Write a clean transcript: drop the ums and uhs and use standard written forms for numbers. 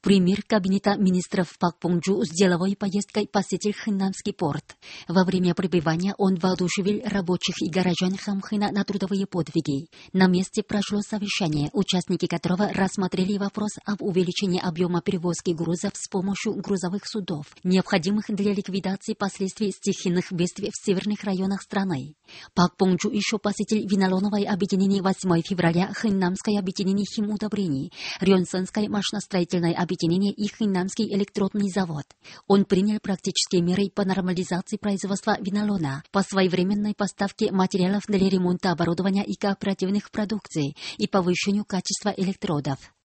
Премьер Кабинета министров Пак Понджу с деловой поездкой посетил Хэнанский порт. Во время пребывания он воодушевил рабочих и горожан Хамхына на трудовые подвиги. На месте прошло совещание, участники которого рассмотрели вопрос об увеличении объема перевозки грузов с помощью грузовых судов, необходимых для ликвидации последствий стихийных бедствий в северных районах страны. Пак Понджу еще посетил винолоновое объединение 8 февраля, Хэнанское объединение химудобрений, Рёнсанское машиностроительное объединение и Хэнанский электродный завод. Он принял практические меры по нормализации производства винолона, по своевременной поставке материалов для ремонта оборудования и кооперативных продукций и повышению качества электродов.